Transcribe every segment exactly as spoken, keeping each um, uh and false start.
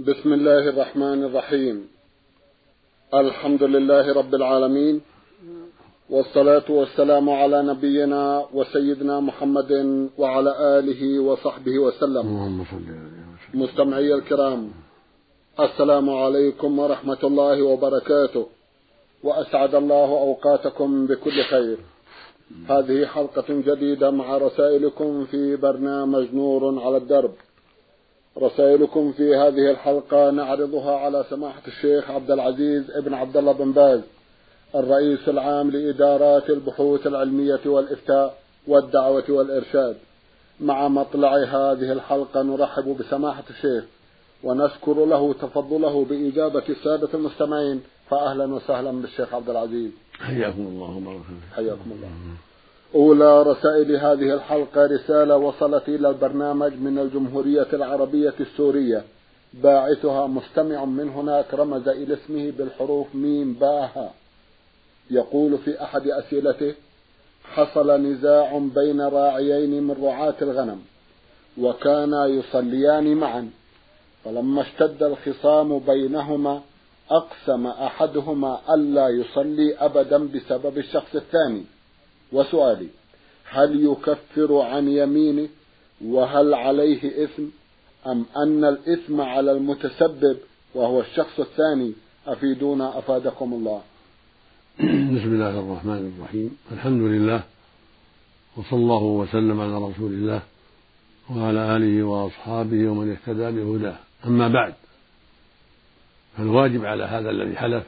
بسم الله الرحمن الرحيم. الحمد لله رب العالمين، والصلاة والسلام على نبينا وسيدنا محمد وعلى آله وصحبه وسلم. مستمعي الكرام، السلام عليكم ورحمة الله وبركاته، وأسعد الله أوقاتكم بكل خير. هذه حلقة جديدة مع رسائلكم في برنامج نور على الدرب. رسائلكم في هذه الحلقة نعرضها على سماحة الشيخ عبد العزيز ابن عبد الله بن باز، الرئيس العام لإدارات البحوث العلمية والإفتاء والدعوة والإرشاد. مع مطلع هذه الحلقة نرحب بسماحة الشيخ ونشكر له تفضله بإجابة السادة المستمعين، فأهلا وسهلا بالشيخ عبد العزيز. حياكم الله وبارك حياكم الله. أولى رسائل هذه الحلقة رسالة وصلت إلى البرنامج من الجمهورية العربية السورية، باعثها مستمع من هناك رمز إلى اسمه بالحروف ميم باها. يقول في أحد أسئلته: حصل نزاع بين راعيين من رعاة الغنم، وكانا يصليان معا، فلما اشتد الخصام بينهما أقسم أحدهما ألا يصلي أبدا بسبب الشخص الثاني. وسؤالي: هل يكفر عن يمينه؟ وهل عليه إثم، أم أن الإثم على المتسبب وهو الشخص الثاني؟ أفيدونا أفادكم الله. بسم الله الرحمن الرحيم. الحمد لله، وصلى الله وسلم على رسول الله وعلى آله وأصحابه ومن اهتدى بهداه. أما بعد، فالواجب على هذا الذي حلف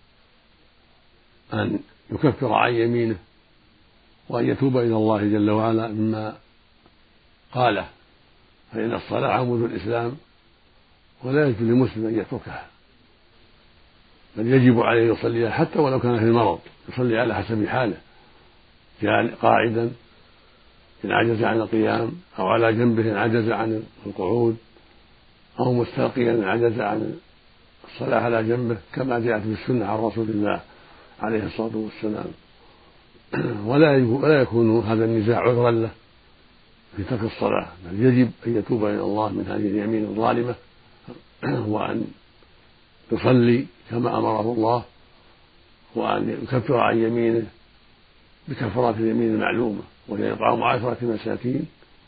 أن يكفر عن يمينه، وأن يتوب إلى الله جل وعلا مما قاله، فإن الصلاة عمود الإسلام، ولا يجوز لمسلم أن يتركها، بل يجب عليه يصليها حتى ولو كان في المرض، يصلي على حسب حاله، قاعدا إن عجز عن القيام، أو على جنبه إن عجز عن القعود، أو مستلقيا إن عجز عن الصلاة على جنبه، كما جاءت في السنة عن رسول الله عليه الصلاة والسلام. ولا ولا يكون هذا النزاع عذرا له في ترك الصلاة، بل يجب أن يتوب إلى الله من هذه اليمين الظالمة، وأن يصلي كما أمره الله، وأن يكفر عن يمينه بكفارة اليمين المعلومة، وهي إطعام عشرة مساكين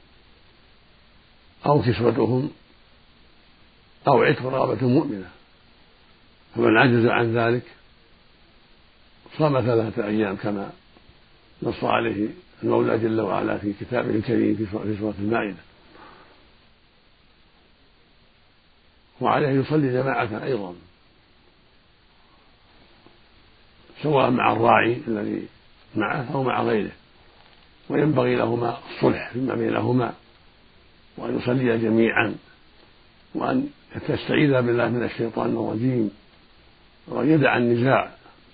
أو كسوتهم أو عتق رقبة مؤمنة. فمن عجز عن ذلك صام ثلاثة أيام كما نص عليه المولى جل وعلا في كتابه الكريم في سورة المائدة. وعليه يصلي جماعة أيضا، سواء مع الراعي الذي معه أو مع غيره، وينبغي لهما الصلح فيما بينهما، وأن يصلي جميعا، وأن تستعيذ بالله من الشيطان الرجيم، وأن يدع النزاع،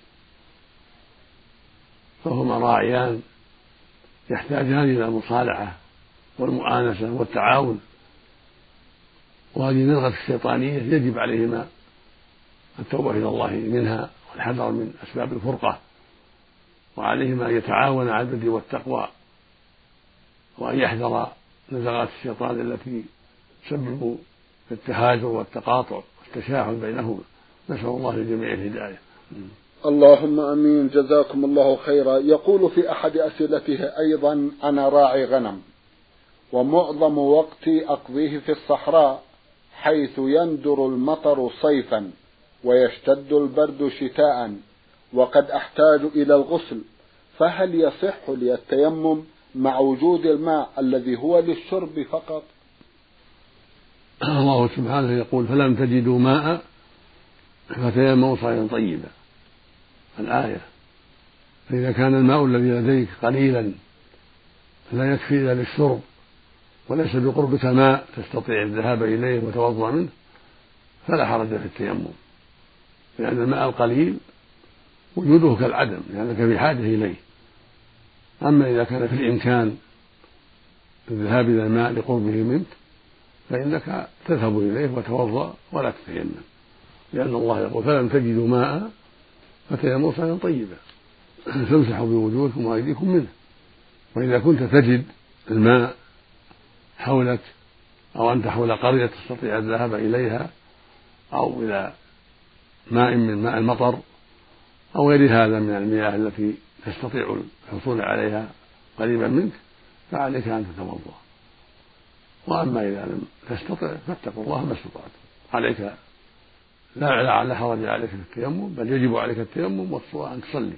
فهما راعيان يحتاجان إلى المصالحة والمؤانسة والتعاون، وهذه النزغة الشيطانية يجب عليهما التوبة إلى الله منها والحذر من أسباب الفرقة، وعليهما أن يتعاونا على البر والتقوى، وأن يحذر نزغات الشيطان التي تسبب التهاجر والتقاطع والتشاحن بينهما. نسأل الله للجميع الهداية. اللهم أمين، جزاكم الله خيرا. يقول في أحد أسئلته أيضا: أنا راعي غنم، ومعظم وقتي أقضيه في الصحراء، حيث يندر المطر صيفا ويشتد البرد شتاء، وقد أحتاج إلى الغسل، فهل يصح لي التيمم مع وجود الماء الذي هو للشرب فقط؟ الله سبحانه يقول: فلم تجدوا ماء فتيمموا صعيدا طيبا، الآية. فإذا كان الماء الذي لديك قليلا لا يكفي إلا للشرب، وليس بقربك ماء تستطيع الذهاب إليه وتوضأ منه، فلا حرج في التيمم، لأن الماء القليل وجوده كالعدم، لأنك في حاجة إليه. أما إذا كان في الإمكان الذهاب إلى الماء لقربه منك، فإنك تذهب إليه وتوضأ ولا تتيمم، لأن الله يقول: فلم تجدوا ماء فتيمموا صعيدا طيبا فامسحوا بوجوهكم وأيديكم منه. وإذا كنت تجد الماء حولك، أو أنت حول قرية تستطيع الذهاب إليها، أو إلى ماء من ماء المطر أو غير هذا من المياه التي تستطيع الحصول عليها قريبا منك فعليك أن تتوضأ. وأما إذا لم تستطع فاتقوا الله ما استطعتم. عليك لا لا حرج عليك في التيمم، بل يجب عليك التيمم والصلاة أن تصلي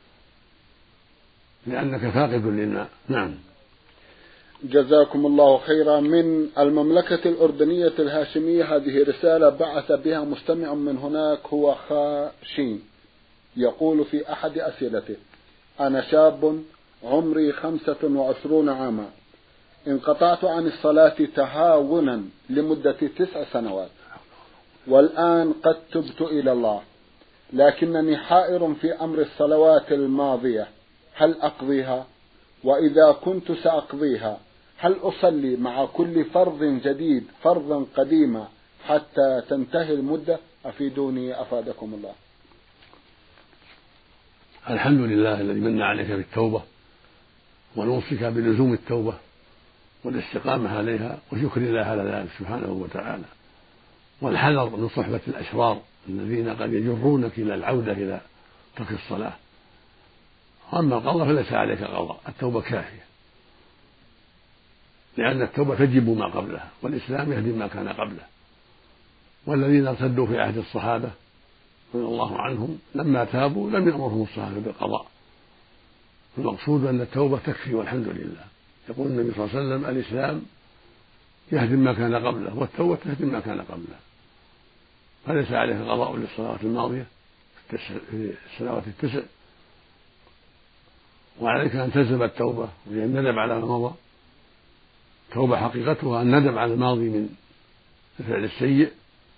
لأنك فاقد للماء. نعم. جزاكم الله خيرا. من المملكة الأردنية الهاشمية هذه رسالة بعث بها مستمع من هناك هو خاشين، يقول في أحد أسئلته: أنا شاب عمري خمسة وعشرون عاما، انقطعت عن الصلاة تهاونا لمدة تسع سنوات، والآن قد تبت إلى الله، لكنني حائر في أمر الصلوات الماضية، هل أقضيها؟ وإذا كنت سأقضيها هل أصلي مع كل فرض جديد فرضا قديما حتى تنتهي المدة؟ أفيدوني أفادكم الله. الحمد لله الذي من عليك بالتوبة، ونوصيك بلزوم التوبة والاستقامة عليها وشكر الله على ذلك سبحانه وتعالى، والحذر من صحبة الأشرار الذين قد يجرونك إلى العودة إلى ترك الصلاة. وأما القضاء فليس عليك قضاء، التوبة كافية، لأن التوبة تجب ما قبلها، والإسلام يهدم ما كان قبله. والذين ارتدوا في عهد الصحابة رضي الله عنهم لما تابوا لم يأمرهم الصحابة بالقضاء. المقصود أن التوبة تكفي والحمد لله. يقول النبي صلى الله عليه وسلم: الإسلام يهدم ما كان قبله، والتوبة تهدم ما كان قبله. فليس عليك قضاء للصلوات الماضية في السنوات التسع، وعليك أن تلزم التوبة وهي الندم على ما مضى. توبة حقيقتها الندم على الماضي من الفعل السيء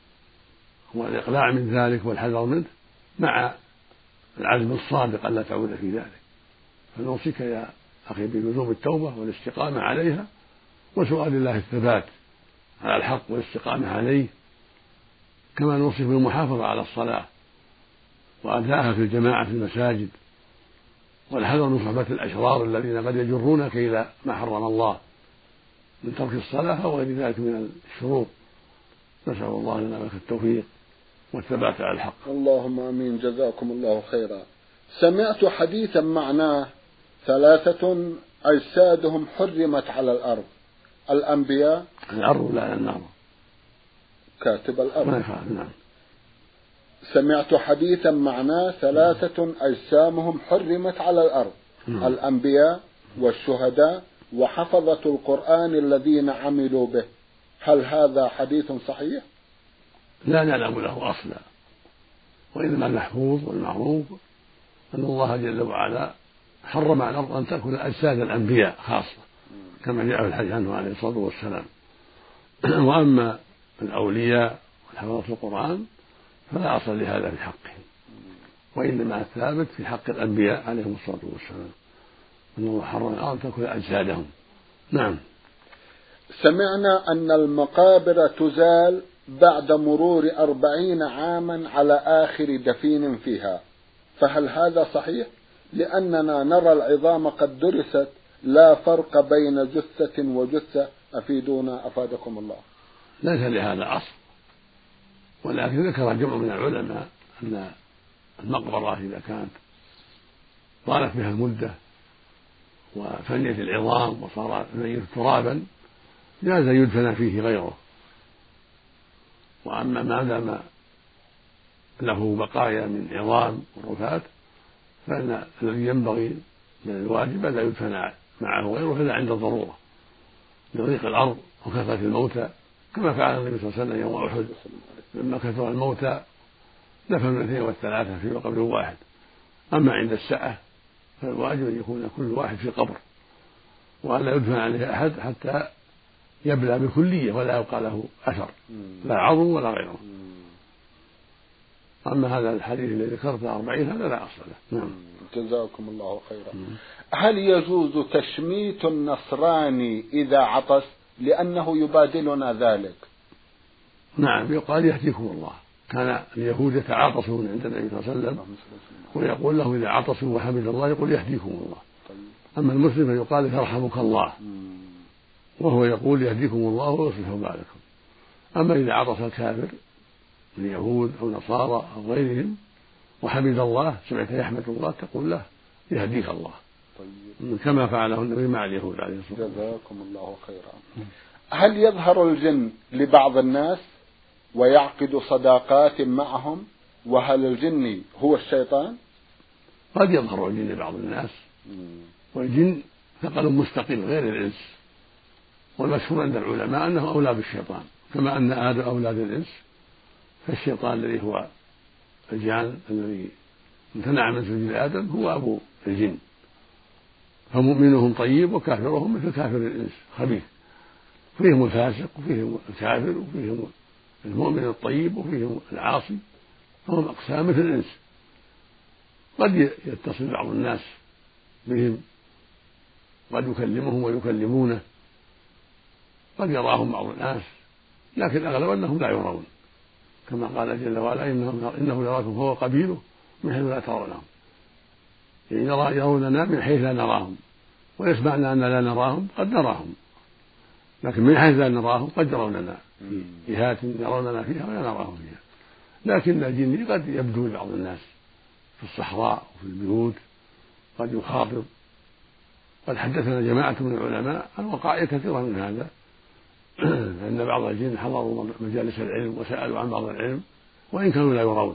والإقلاع من ذلك والحذر منه، مع العزم الصادق ألا تعود في ذلك. فنوصيك يا أخي بلزوم التوبة والاستقامة عليها، وسؤال الله الثبات على الحق والاستقامة عليه، كما نوصيك بالمحافظة على الصلاة وأداءها في الجماعة في المساجد، والحذر من صحبة الأشرار الذين قد يجرونك إلى ما حرم الله من ترك الصلاة أو غير ذلك من الشرور. نسأل الله لنا ولك التوفيق والثبات على الحق. اللهم آمين. جزاكم الله خيرا. سمعت حديثا معناه: ثلاثة أجسادهم حرمت على الأرض: الأنبياء. الأرض لا النار. كاتب الأرض. نعم. سمعت حديثا معناه: ثلاثة أجسامهم حرمت على الأرض: نعم. الأنبياء والشهداء وحفظة القرآن الذين عملوا به. هل هذا حديث صحيح؟ لا نعلم له أصلا، وإنما المحفوظ والمعروف أن الله جل وعلا حرم على الأرض أن تأكل أجساد الأنبياء خاصة، كما جاء في الحديث عنه عليه الصلاة والسلام. وأما الأولياء وحفظة القرآن فلا أصل لهذا في حقهم، وإنما الثابت في حق الأنبياء عليهم الصلاة والسلام أن الله حرم الأرض أن تأكل أجسادهم. نعم. سمعنا أن المقابر تزال بعد مرور أربعين عاما على آخر دفين فيها، فهل هذا صحيح؟ لأننا نرى العظام قد درست لا فرق بين جثة وجثة. أفيدونا أفادكم الله. ليس لهذا أصل، ولكن ذكر جمع من العلماء أن المقبرة إذا كانت طالت بها المدة وفنيت العظام وصار الميت ترابا جاز يدفن فيه غيره. وأما ما دام له بقايا من عظام ورفات فإن الذي ينبغي من الواجب لا يدفن معه غيره إلا عند الضرورة لضيق الأرض وكثرة الموتى، كما فعل النبي صلى الله عليه وسلم يوم أحد لما كثر الموتى دفن الاثنين والثلاثة في قبر واحد. أما عند السعة فالواجب أن يكون كل واحد في قبر، وأن لا يدفن عليه أحد حتى يبلى بكلية ولا يبقى له أثر لا عظم ولا غيره. أما هذا الحديث الذي ذكرته أربعين هذا لا أصل له. نعم. جزاكم الله خيرا. هل يجوز تشميت النصراني إذا عطس لأنه يبادلنا ذلك؟ نعم، يقال يهديكم الله. كان اليهود يتعاطسون عند النبي صلى الله عليه وسلم ويقول له إذا عطسوا وحمد الله يقول يهديكم الله. أما المسلم يقال يرحمك الله، وهو يقول يهديكم الله ويصلح بالكم. أما إذا عطس الكافر من يهود أو نصارى أو غيرهم وحمد الله سمعت يحمد الله تقول له يهديك الله. طيب. كما فعله النبي مع اليهود عليه الصلاة والسلام. جزاكم الله خيرا. هل يظهر الجن لبعض الناس ويعقد صداقات معهم، وهل الجن هو الشيطان؟ قد يظهر الجن لبعض الناس، والجن ثقل مستقل غير الإنس، والمشهور عند العلماء أنه أولى بالشيطان، كما أن آدم أولى بالإنس، فالشيطان الذي هو الجان الذي امتنع من سجود آدم هو أبو الجن، فمؤمنهم طيب وكافرهم مثل كافر الإنس خبيث، فيهم الفاسق وفيهم الكافر وفيهم المؤمن الطيب وفيهم العاصي، فهم أقسام مثل الإنس. قد يتصل بعض الناس بهم، قد يكلمهم ويكلمونه، قد يراهم بعض الناس، لكن الأغلب أنهم لا يرون، كما قال جل وعلا إنه يراكم هو قبيله من حيث لا ترونهم، يعني يروننا من حيث لا نراهم، ويسمعنا أن لا نراهم قد نراهم، لكن من حيث لا نراهم قد يروننا في جهات يروننا فيها ولا نراهم فيها. لكن الجن قد يبدو لبعض الناس في الصحراء وفي البيوت، قد يخاطب. قد حدثنا جماعة من العلماء عن وقائع كثيرة من هذا، أن بعض الجن حضروا مجالس العلم وسألوا عن بعض العلم وإن كانوا لا يرون،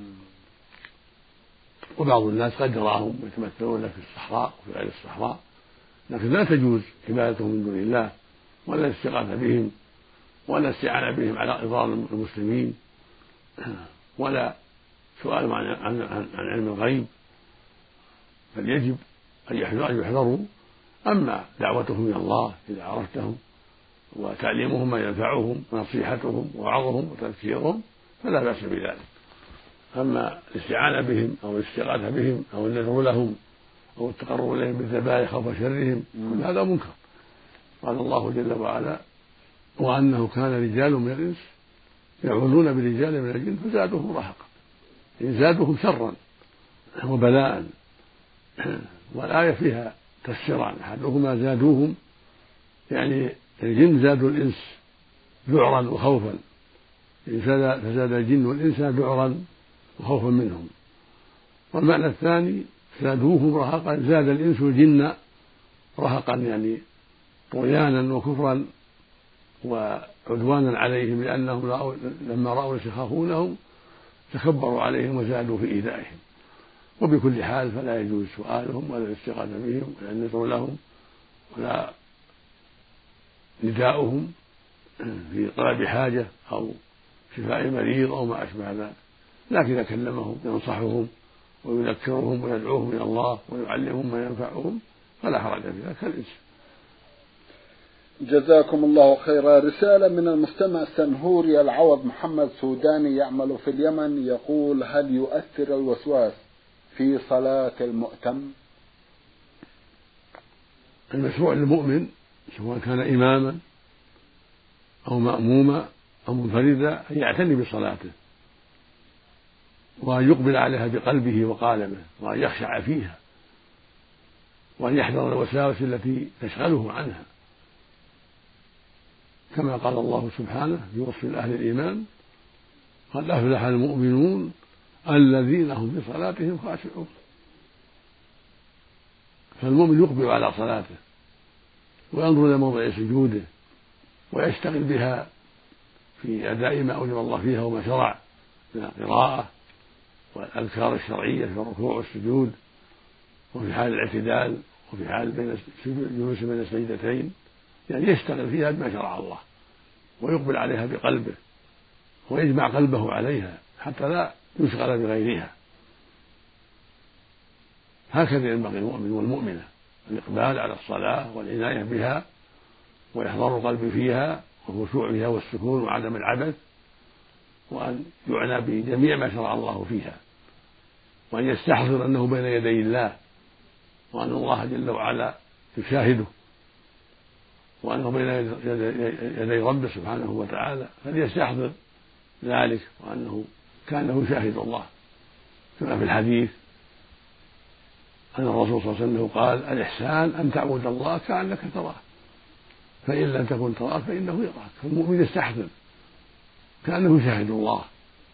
وبعض الناس قد يراهم يتمثلون في الصحراء وفي غير الصحراء، لكن لا تجوز عبادتهم من دون الله ولا الاستغاثة بهم ولا الاستعانة بهم على إضرار المسلمين ولا سؤالهم عن, عن, عن, عن علم الغيب، بل يجب أن يحذروا. أما دعوتهم إلى الله إذا عرفتهم وتعليمهم ما ينفعهم ونصيحتهم ووعظهم وتذكيرهم فلا بأس بذلك. أما الاستعانة بهم أو الاستغاثة بهم أو النذر لهم أو التقرب إليهم بالذبائح خوف شرهم كل هذا منكر. قال الله جل وعلا وأنه كان رجال من الإنس يعوذون برجال من الجن فزادوهم رهقا، إن زادوهم شرا وبلاء. والآية فيها تفسيران، أحدهما زادوهم يعني الجن زادوا الإنس ذعرا وخوفا، فزاد الجن والإنس ذعرا وخوفا منهم. والمعنى الثاني زادوهم رهقا، زاد الإنس الجن رهقا يعني طغيانا وكفرا وعدوانا عليهم، لأنهم رأوا لما رأوا يخافونهم تكبروا عليهم وزادوا في إيذائهم. وبكل حال فلا يجوز سؤالهم ولا الاستغاثة بهم ولا النذر لهم ولا نداؤهم في طلب حاجة أو شفاء مريض أو ما أشبه ذلك، لكن إذا كلمهم ينصحهم ويذكرهم ويدعوهم إلى الله ويعلمهم ما ينفعهم فلا حرج في ذلك الإنس. جزاكم الله خيرا. رسالة من المستمع سنهوري العوض محمد سوداني يعمل في اليمن، يقول هل يؤثر الوسواس في صلاة المؤتم؟ المشروع للمؤمن سواء كان إماما أو مأموما أو منفردا أن يعتني بصلاته وأن يقبل عليها بقلبه وقالبه وأن يخشع فيها وأن يحذر الوساوس التي تشغله عنها، كما قال الله سبحانه في وصف أهل الإيمان قد أفلح المؤمنون الذين هم في صلاتهم خاشعون. فالمؤمن يقبل على صلاته وينظر إلى موضع سجوده ويشتغل بها في أداء ما أوجب الله فيها وما شرع من القراءة والأذكار الشرعية في الركوع والسجود وفي حال الاعتدال وفي حال بين الجلوس بين السجدتين، يعني يشتغل فيها بما شرع الله ويقبل عليها بقلبه ويجمع قلبه عليها حتى لا يشغل بغيرها. هكذا ينبغي المؤمن والمؤمنة الإقبال على الصلاة والعناية بها وإحضار القلب فيها والخشوع فيها والسكون وعدم العبث، وأن يعنى بجميع ما شرع الله فيها، وأن يستحضر أنه بين يدي الله وأن الله جل وعلا يشاهده وأنه بين يدي ربه سبحانه وتعالى، فليستحضر ذلك وأنه كأنه يشاهد الله، كما في الحديث أن الرسول صلى الله عليه وسلم قال الإحسان أن تعبد الله كأنك تراه فإن لم تكن تراه فإنه يراك. فالمؤمن يستحضر كأنه يشاهد الله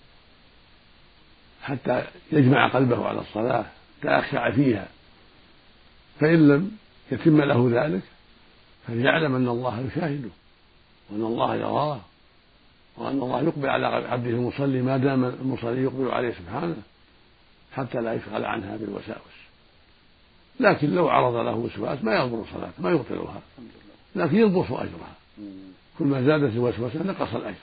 حتى يجمع قلبه على الصلاة تأخشع فيها، فإن لم يتم له ذلك فليعلم أن الله يشاهده وأن الله يراه وأن الله يقبل على عبده المصلي ما دام المصلي يقبل عليه سبحانه حتى لا يشغل عنها بالوساوس. لكن لو عرض له وسواس ما يضر صلاته ما يبطلها، لكن ينقص أجرها، كل ما زادت الوسوسة نقص الأجر.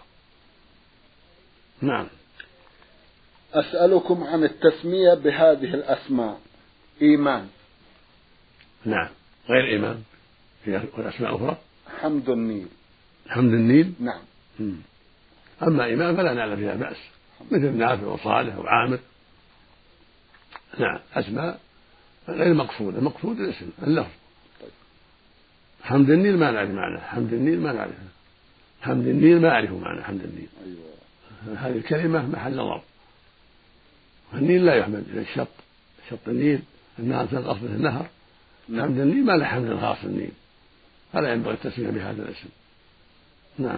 نعم. أسألكم عن التسمية بهذه الأسماء: إيمان. نعم. غير إيمان في أسماء أخرى. حمد النيل. حمد النيل. نعم. مم. أما إيمان فلا نعلم فيها بأس، مثل نافع وصالح وعامر. نعم. أسماء غير مقصودة، مقصود الاسم اللفظ. طيب. حمد النيل ما نعرف معنى حمد النيل ما نعرفه حمد النيل ما أعرف معنى حمد النيل. أيوة. هذه الكلمة محل نظر. النيل لا يحمد إلى الشط، شط النيل النهر تنقص به النهر. نعم. حمد النيل ما له حمد خاص النيل، فلا ينبغي التسمية بهذا الاسم. نعم.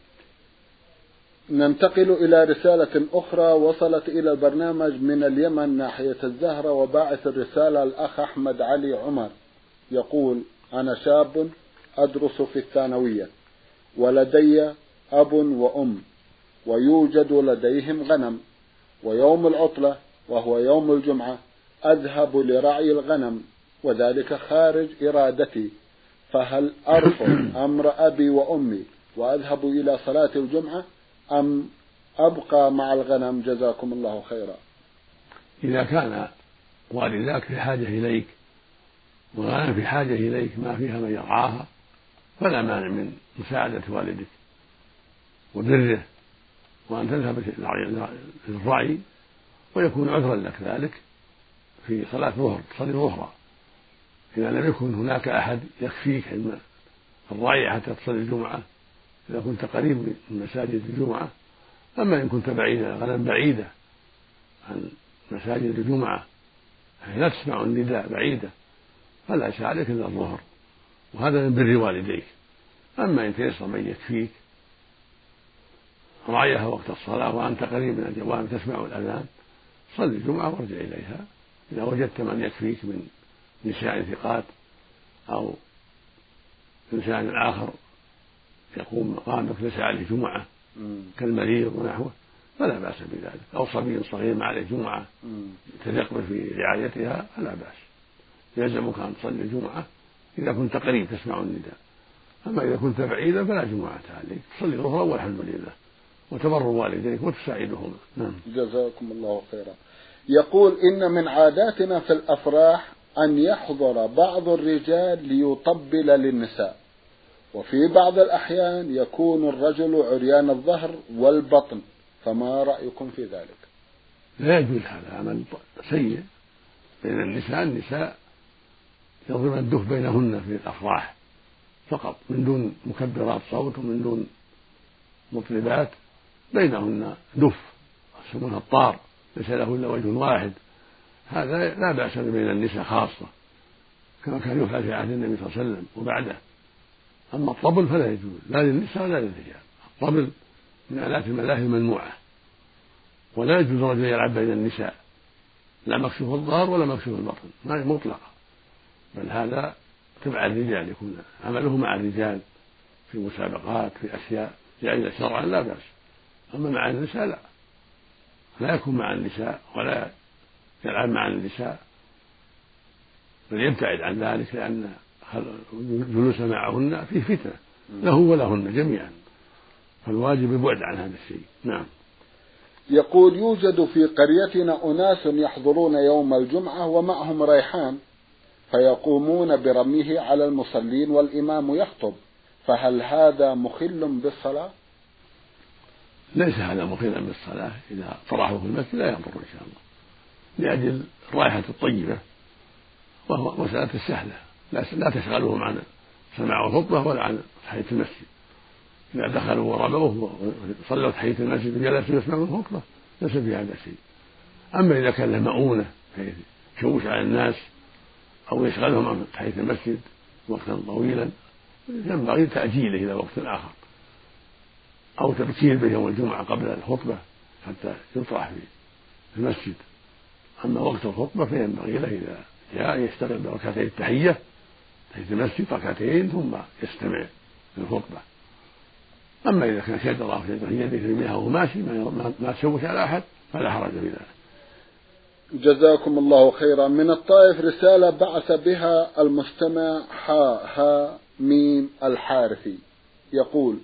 ننتقل إلى رسالة أخرى وصلت إلى البرنامج من اليمن ناحية الزهرة، وباعث الرسالة الأخ أحمد علي عمر يقول: أنا شاب أدرس في الثانوية ولدي أب وأم ويوجد لديهم غنم، ويوم العطلة وهو يوم الجمعة أذهب لرعي الغنم وذلك خارج إرادتي، فهل أرفض أمر أبي وأمي وأذهب إلى صلاة الجمعة أم أبقى مع الغنم؟ جزاكم الله خيرا. إذا كان والداك في حاجة إليك والغنم في حاجة إليك ما فيها من يرعاها فلا مانع من مساعدة والدك وبره وأن تذهب للرعي، ويكون عذرا لك ذلك في صلاة الظهر تصلي الظهر إذا لم يكن هناك أحد يكفيك عند الرعي حتى تصلي الجمعة، إذا كنت قريب من مساجد الجمعة. أما إن كنت بعيدا غنم بعيدة عن مساجد الجمعة لا تسمع النداء بعيدة فلا يسعى عليك إلا الظهر، وهذا من بر والديك. أما إن تيسر من يكفيك رعيها وقت الصلاة وأنت قريب من الجوامع تسمع الأذان صل الجمعة وارجع إليها. إذا وجدت من يكفيك من نساء ثقات أو إنسان آخر يقوم مقامك ليس عليه جمعة كالمريض ونحوه فلا بأس بذلك، أو صبي صغير ما عليه جمعة تثقل في رعايتها فلا بأس، يلزمك أن تصلي الجمعة إذا كنت قريب تسمع النداء. أما إذا كنت بعيدا فلا جمعة عليك، تصلي الظهر والحمد لله وتبر والديك وتساعدهما. نعم. جزاكم الله خيرا. يقول: إن من عاداتنا في الأفراح أن يحضر بعض الرجال ليطبل للنساء، وفي بعض الأحيان يكون الرجل عريان الظهر والبطن، فما رأيكم في ذلك؟ لا يجوز، هذا عمل سيء بين النساء. النساء يضربن الدف بينهن في الأفراح فقط من دون مكبرات صوت ومن دون مطربات، بينهن دف يسمونها الطار ليس له إلا وجه واحد، هذا لا بأس بين النساء خاصة كما كان يفعل في عهد النبي صلى الله عليه وسلم وبعده. أما الطبل فلا يجوز لا للنساء ولا للرجال، الطبل من آلات الملاهي الممنوعة، ولا يجوز الرجل يلعب بين النساء لا مكشوف الظهر ولا مكشوف البطن ما مطلقة، بل هذا تبع الرجال يكون عمله مع الرجال في مسابقات في أشياء جائزة شرعا لا بأس. أما مع النساء لا لا يكون مع النساء ولا يلعب مع النساء، بل يبتعد عن ذلك لأن جلوس معهن فيه فتنة له ولهن جميعا، فالواجب البعد عن هذا الشيء. نعم. يقول: يوجد في قريتنا أناس يحضرون يوم الجمعة ومعهم ريحان فيقومون برميه على المصلين والإمام يخطب، فهل هذا مخل بالصلاة؟ ليس هذا مخلا بالصلاة، إذا طرحه في المسجد لا يضر إن شاء الله لأجل الرائحة الطيبة، وهو مسألة السهلة لا تشغلهم عن سماع الخطبة ولا عن تحية المسجد. إذا دخلوا ورموه وصلوا تحية المسجد وجلسوا يسمعون الخطبة ليس في هذا شيء. أما إذا كان له مؤونة بحيث يشوش على الناس أو يشغلهم عن تحية المسجد وقتا طويلا ينبغي تأجيله إلى وقت آخر، أو تبكير به يوم الجمعة قبل الخطبة حتى يطرح في في المسجد. أما وقت الخطبة فينبغي له إذا جاء يشتغل بركعتي التحية تحية المسجد ركعتين ثم يستمع للخطبة. أما إذا كان شجرة أو شجرة يده يرميها وهو ماشي ما, ما تشوش على أحد فلا حرج في ذلك. جزاكم الله خيرا. من الطائف رسالة بعث بها المستمع حا ها ميم الحارثي يقول: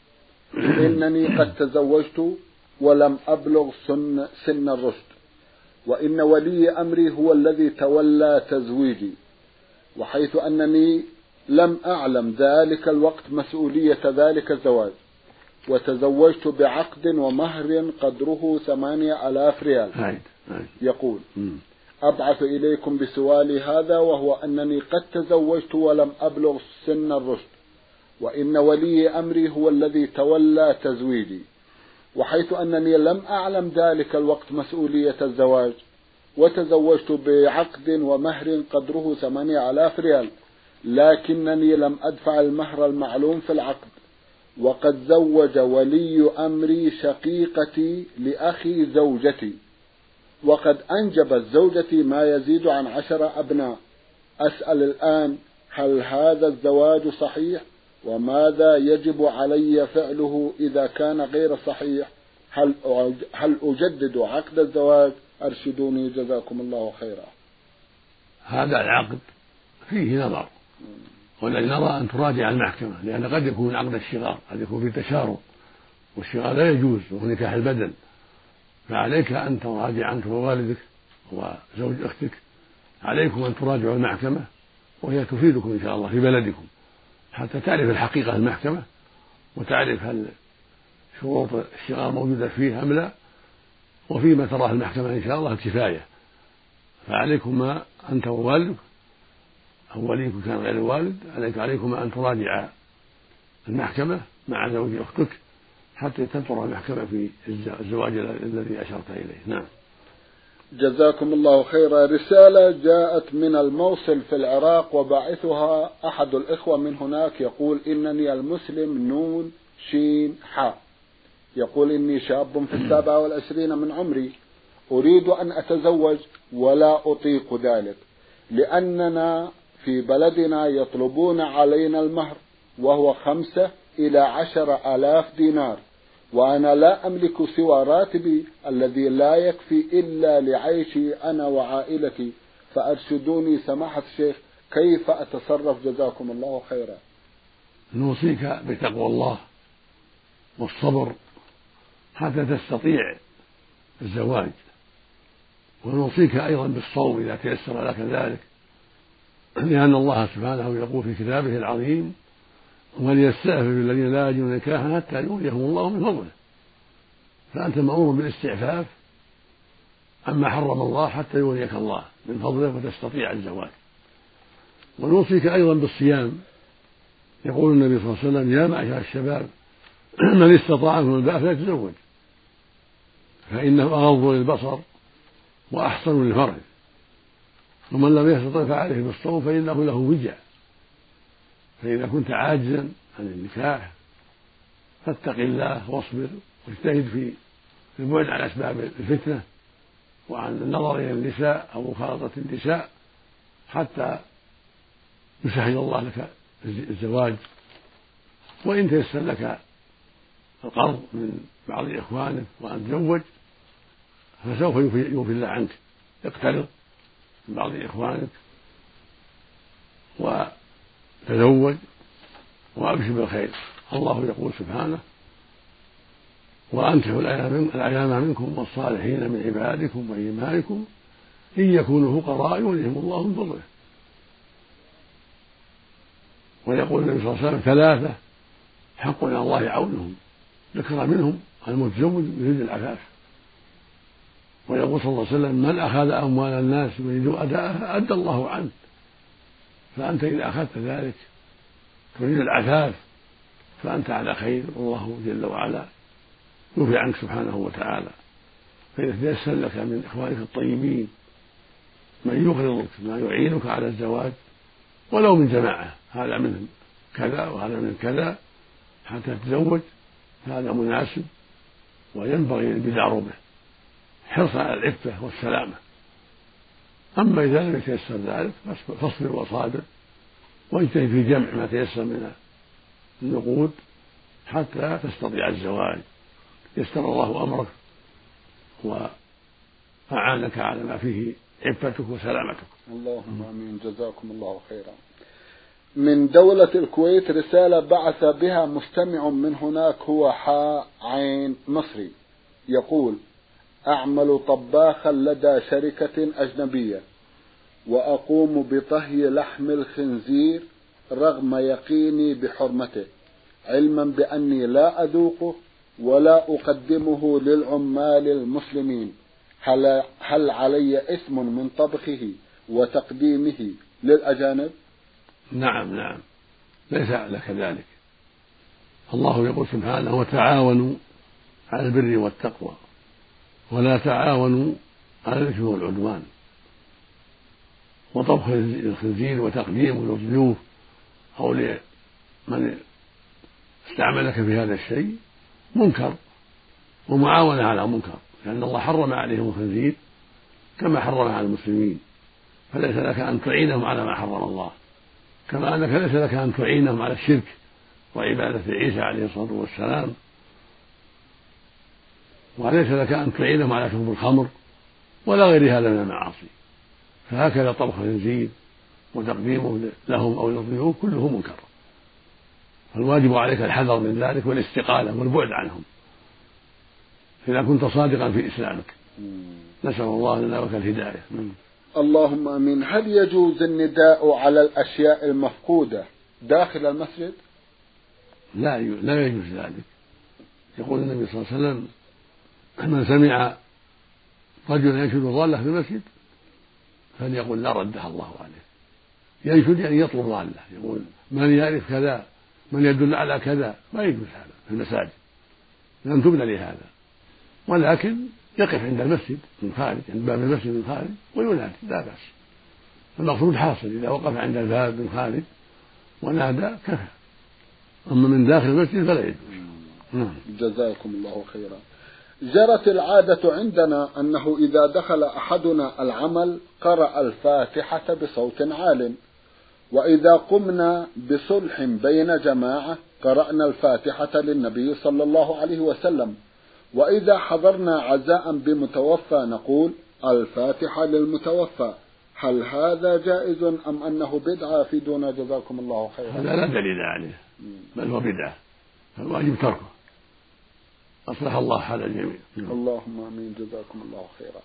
إنني قد تزوجت ولم أبلغ سن, سن الرشد، وإن ولي أمري هو الذي تولى تزويجي، وحيث أنني لم أعلم ذلك الوقت مسؤولية ذلك الزواج، وتزوجت بعقد ومهر قدره ثمانية آلاف ريال. يقول: أبعث إليكم بسؤالي هذا، وهو أنني قد تزوجت ولم أبلغ سن الرشد، وإن ولي أمري هو الذي تولى تزويجي، وحيث أنني لم أعلم ذلك الوقت مسؤولية الزواج، وتزوجت بعقد ومهر قدره ثمانية آلاف ريال، لكنني لم أدفع المهر المعلوم في العقد، وقد زوج ولي أمري شقيقتي لأخي زوجتي، وقد أنجبت زوجتي ما يزيد عن عشر أبناء. أسأل الآن: هل هذا الزواج صحيح؟ وماذا يجب علي فعله إذا كان غير صحيح؟ هل هل أجدد عقد الزواج؟ أرشدوني جزاكم الله خيرا. هذا العقد فيه نظر، والذي نرى أن تراجع المحكمة، لأن قد يكون عقد الشغار، قد يكون فيه تشارب، والشغار لا يجوز وهو نكاح البدن، فعليك أن تراجع أنت ووالدك وزوج أختك، عليكم أن تراجعوا المحكمة، وهي تفيدكم إن شاء الله في بلدكم حتى تعرف الحقيقة المحكمة، وتعرف هل شروط الشغار موجودة فيه أم لا، وفيما تراه المحكمة إن شاء الله الكفاية. فعليكما أنت ووالدك أو وليك كان غير الوالد، عليك عليكما أن تراجع المحكمة مع زوج أختك حتى تنظر المحكمة في الزواج الذي أشرت إليه. نعم. جزاكم الله خيرا. رسالة جاءت من الموصل في العراق، وباعثها أحد الإخوة من هناك، يقول: إنني المسلم نون شين حاء، يقول: إني شاب في السابعة والعشرين من عمري، أريد أن أتزوج ولا أطيق ذلك، لأننا في بلدنا يطلبون علينا المهر وهو خمسة إلى عشر آلاف دينار، وأنا لا أملك سوى راتبي الذي لا يكفي إلا لعيشي أنا وعائلتي، فأرشدوني سماحة الشيخ كيف أتصرف جزاكم الله خيرا. نوصيك بتقوى الله والصبر حتى تستطيع الزواج، ونوصيك أيضا بالصوم إذا تيسر لك ذلك، لأن الله سبحانه يقول في كتابه العظيم: وليستعفف الذين لا يجدون نكاحا حتى يغنيهم الله من فضله. فأنت مأمور بالاستعفاف عما حرم الله حتى يغنيك الله من فضله وتستطيع الزواج. ونوصيك أيضا بالصيام، يقول النبي صلى الله عليه وسلم: يا معشر الشباب من استطاع منكم الباء فليتزوج، فإنه أغض للبصر وأحصن للفرج، ومن لم يستطع فعليه بالصوم فإنه له وجع. فإذا كنت عاجزا عن النكاح فاتق الله واصبر واجتهد في البعد عن أسباب الفتنة وعن النظر إلى النساء أو مخالطة النساء حتى يسهل الله لك الزواج. وإن تيسر لك القرض من بعض إخوانك وأن تزوج فسوف يوفي الله عنك، اقترض من بعض إخوانك وتزوج وأبشر بالخير. الله يقول سبحانه: وأنكحوا الأيام منكم والصالحين من عبادكم وإمائكم إن يكونوا فقراء يغنيهم الله من فضله. ويقول النبي صلى الله عليه وسلم: ثلاثة حق على الله عونهم، ذكر منهم المتزوج يريد العفاف. ويقول صلى الله عليه وسلم: من أخذ أموال الناس يريد أداءها أدى الله عنه. فأنت إذا أخذت ذلك تريد العفاف فأنت على خير، والله جل وعلا يوفي عنك سبحانه وتعالى. فإذا تيسر لك من إخوانك الطيبين من يقرضك ما يعينك على الزواج ولو من جماعة، هذا منهم كذا وهذا من كذا حتى تتزوج، هذا مناسب وينبغي البدار به حرصا على العفة والسلامة. أما إذا لم يتيسر ذلك فاصبر وصابر واجتهد في جمع ما تيسر من النقود حتى تستطيع الزواج، يسر الله أمرك وأعانك على ما فيه عفتك وسلامتك. اللهم آمين. جزاكم الله خيرا. من دولة الكويت رسالة بعث بها مستمع من هناك، هو حاء عين مصري، يقول: أعمل طباخا لدى شركة أجنبية وأقوم بطهي لحم الخنزير رغم يقيني بحرمته، علما بأني لا أذوقه ولا أقدمه للعمال المسلمين، هل, هل علي إثم من طبخه وتقديمه للأجانب؟ نعم نعم، ليس لك ذلك. الله يقول سبحانه: وتعاونوا على البر والتقوى ولا تعاونوا على الإثم والعدوان. وطبخ الخنزير وتقديمه للضيوف أو لمن استعملك في هذا الشيء منكر ومعاونة على منكر، لأن الله حرم عليهم الخنزير كما حرم على المسلمين، فليس لك أن تعينهم على ما حرم الله، كما أنك ليس لك أن تعينهم على الشرك وعبادة عيسى عليه الصلاة والسلام، وليس لك أن تعينهم على شرب الخمر ولا غير هذا من المعاصي. فهكذا طبخ الخنزير وتقديمه لهم أو للضيوف كله منكر، فالواجب عليك الحذر من ذلك والاستقالة والبعد عنهم إذا كنت صادقا في إسلامك. نسأل الله لنا وك الهداية. اللهم آمين. هل يجوز النداء على الأشياء المفقودة داخل المسجد؟ لا لا يجوز ذلك. يقول النبي صلى الله عليه وسلم: من سمع رجلا ينشد ضالة في المسجد فليقل لا ردها الله عليه. ينشد يعني يطلب ضالة، يقول من يعرف كذا، من يدل على كذا. ما يجوز هذا في المساجد، لم تبنى لهذا، ولكن يقف عند المسجد من خارج، عند باب المسجد من خارج وينادي، لا بأس. المقصود حاصل، إذا وقف عند الباب من خارج ونادى كفى، أما من داخل المسجد فلا يجوز. جزاكم الله خيرا. جرت العادة عندنا أنه إذا دخل أحدنا العمل قرأ الفاتحة بصوت عال، وإذا قمنا بصلح بين جماعة قرأنا الفاتحة للنبي صلى الله عليه وسلم، وإذا حضرنا عزاء بمتوفى نقول الفاتحة للمتوفى. هل هذا جائز أم أنه بدعة؟ فيدونا جزاكم الله خيرا. هذا لا دليل عليه، بل هو بدعة، فالواجب تركه. أصلح الله حال الجميع. اللهم آمين. جزاكم الله خيرا.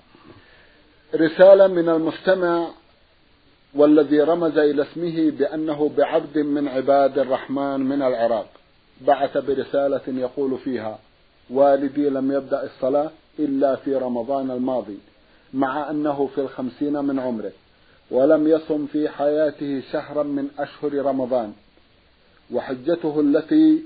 رسالة من المستمع والذي رمز إلى اسمه بأنه بعبد من عباد الرحمن من العراق، بعث برسالة يقول فيها: والدي لم يبدأ الصلاة إلا في رمضان الماضي، مع أنه في الخمسين من عمره، ولم يصم في حياته شهرا من أشهر رمضان، وحجته التي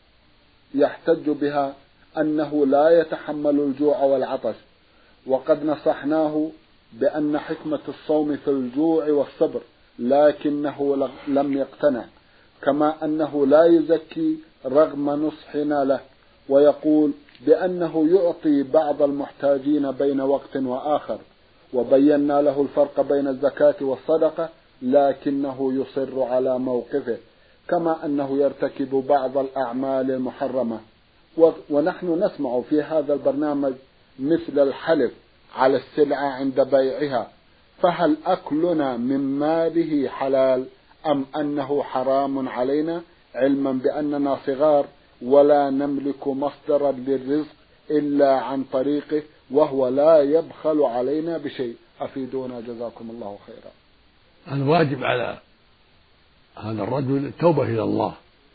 يحتج بها أنه لا يتحمل الجوع والعطش، وقد نصحناه بأن حكمة الصوم في الجوع والصبر، لكنه لم يقتنع، كما أنه لا يزكي رغم نصحنا له، ويقول بأنه يعطي بعض المحتاجين بين وقت وآخر، وبينا له الفرق بين الزكاة والصدقة، لكنه يصر على موقفه، كما أنه يرتكب بعض الأعمال المحرمة. ونحن نسمع في هذا البرنامج مثل الحلف على السلعة عند بيعها، فهل أكلنا من ماله حلال أم أنه حرام علينا، علما بأننا صغار ولا نملك مصدرا للرزق إلا عن طريقه، وهو لا يبخل علينا بشيء؟ أفيدونا جزاكم الله خيرا. الواجب على هذا الرجل التوبة إلى الله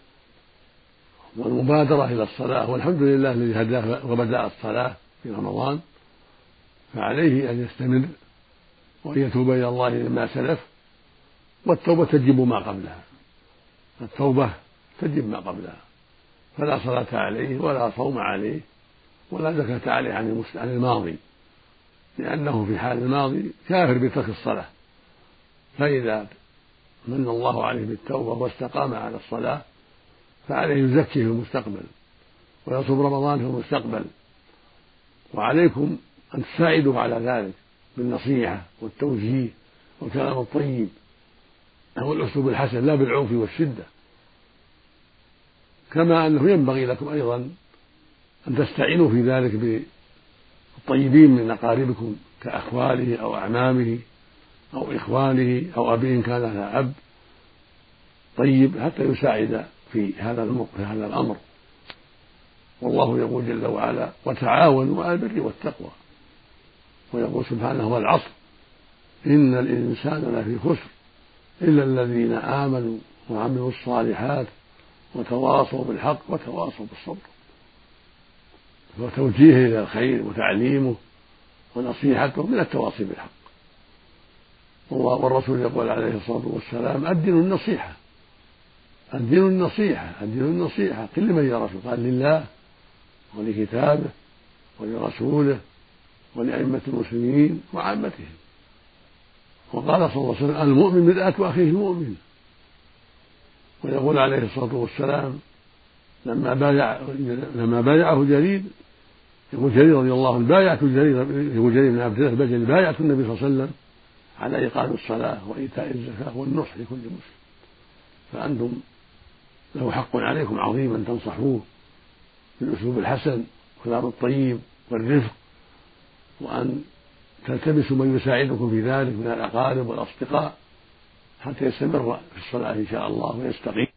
والمبادرة إلى الصلاة، والحمد لله الذي هداه وبدأ الصلاة في رمضان، فعليه أن يستمر وأن يتوب إلى الله مما سلف، والتوبة تجب ما قبلها، التوبة تجب ما قبلها، فلا صلاة عليه ولا صوم عليه ولا زكاة عليه عن الماضي، لأنه في حال الماضي كافر بترك الصلاة. فإذا من الله عليه بالتوبة واستقام على الصلاة فعليه يزكي في المستقبل ويصوم رمضان في المستقبل. وعليكم أن تساعده على ذلك بالنصيحة والتوجيه والكلام الطيب والأسلوب الحسن لا بالعنف والشدة. كما أنه ينبغي لكم أيضا أن تستعينوا في ذلك بالطيبين من أقاربكم كأخواله أو أعمامه أو إخوانه أو أبيه إن كان لها أب طيب حتى يساعد في هذا في هذا الأمر. والله يقول جل وعلا: وتعاونوا على البر والتقوى. ويقول سبحانه: والعصر إن الإنسان لفي خسر إلا الذين آمنوا وعملوا الصالحات وتواصوا بالحق وتواصوا بالصبر. وتوجيهه إلى الخير وتعليمه ونصيحته من التواصي بالحق. والرسول يقول عليه الصلاة والسلام: الدين النصيحة الدين النصيحة الدين النصيحة. قل لمن يا رسول؟ قال: لله ولكتابه ولرسوله ولأئمة المسلمين وعامتهم. وقال صلى الله عليه وسلم: المؤمن مرآة أخيه المؤمن. ويقول عليه الصلاة والسلام لما بايع لما بايعه جرير، يقول جرير رضي الله عنه: بايعت جرير يقول جرير بن عبد الله البجلي: بايعت النبي صلى الله عليه وسلم على إقام الصلاة وإيتاء الزكاة والنصح لكل مسلم. فأنتم له حق عليكم عظيم أن تنصحوه بالأسلوب الحسن والكلام الطيب والرفق، وأن تلتمسوا من يساعدكم في ذلك من الأقارب والأصدقاء حتى يستمر في الصلاة إن شاء الله ويستقيم.